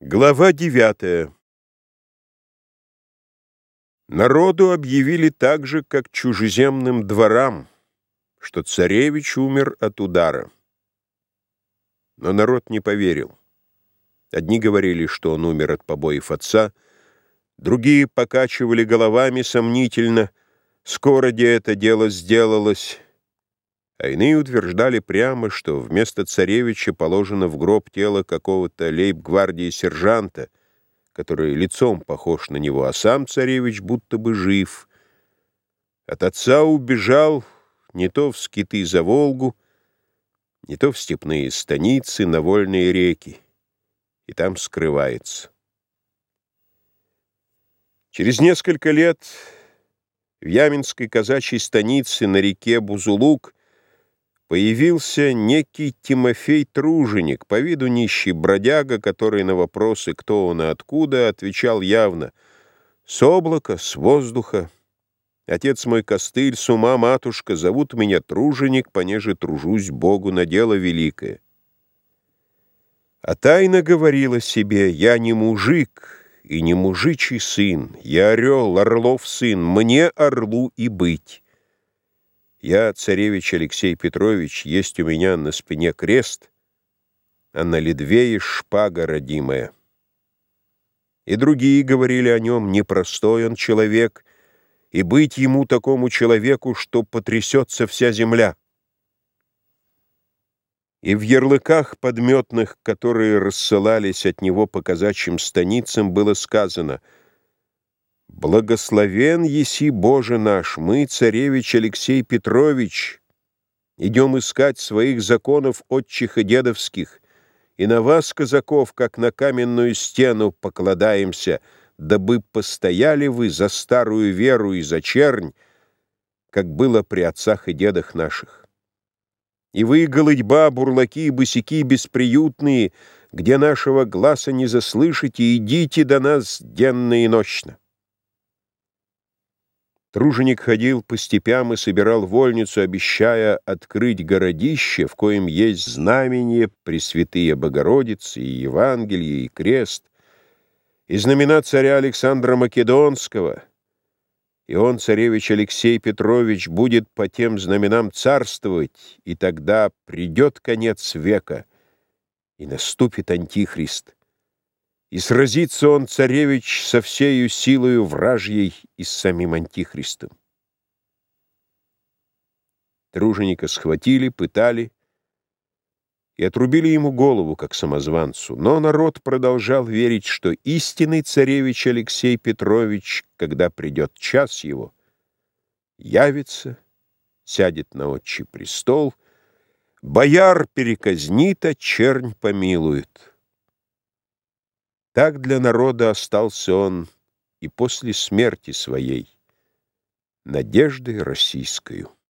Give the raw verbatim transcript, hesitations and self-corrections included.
Глава девятая. Народу объявили так же, как чужеземным дворам, что царевич умер от удара. Но народ не поверил. Одни говорили, что он умер от побоев отца, другие покачивали головами сомнительно, скоро де это дело сделалось, а иные утверждали прямо, что вместо царевича положено в гроб тело какого-то лейб-гвардии сержанта, который лицом похож на него, а сам царевич будто бы жив. От отца убежал не то в скиты за Волгу, не то в степные станицы, на вольные реки, и там скрывается. Через несколько лет в Яминской казачьей станице на реке Бузулук появился некий Тимофей Труженик, по виду нищий бродяга, который на вопросы, кто он и откуда, отвечал явно: «С облака, с воздуха. Отец мой костыль, с ума матушка, зовут меня Труженик, понеже тружусь Богу на дело великое». А тайно говорила себе: «Я не мужик и не мужичий сын, я орел, орлов сын, мне орлу и быть. Я, царевич Алексей Петрович, есть у меня на спине крест, а на ледвее шпага родимая». И другие говорили о нем: непростой он человек, и быть ему такому человеку, что потрясется вся земля. И в ярлыках подметных, которые рассылались от него по казачьим станицам, было сказано: «Благословен еси, Боже наш, мы, царевич Алексей Петрович, идем искать своих законов отчих и дедовских, и на вас, казаков, как на каменную стену, покладаемся, дабы постояли вы за старую веру и за чернь, как было при отцах и дедах наших. И вы, голыдьба, бурлаки, босяки бесприютные, где нашего гласа не заслышите, идите до нас денно и ночно». Труженик ходил по степям и собирал вольницу, обещая открыть городище, в коем есть знамение Пресвятые Богородицы, и Евангелие, и крест, и знамена царя Александра Македонского, и он, царевич Алексей Петрович, будет по тем знаменам царствовать, и тогда придет конец века, и наступит Антихрист. И сразится он, царевич, со всею силою вражьей и с самим Антихристом. Труженика схватили, пытали и отрубили ему голову, как самозванцу. Но народ продолжал верить, что истинный царевич Алексей Петрович, когда придет час его, явится, сядет на отчий престол, бояр переказнит, а чернь помилует. Так для народа остался он и после смерти своей надеждой российскою.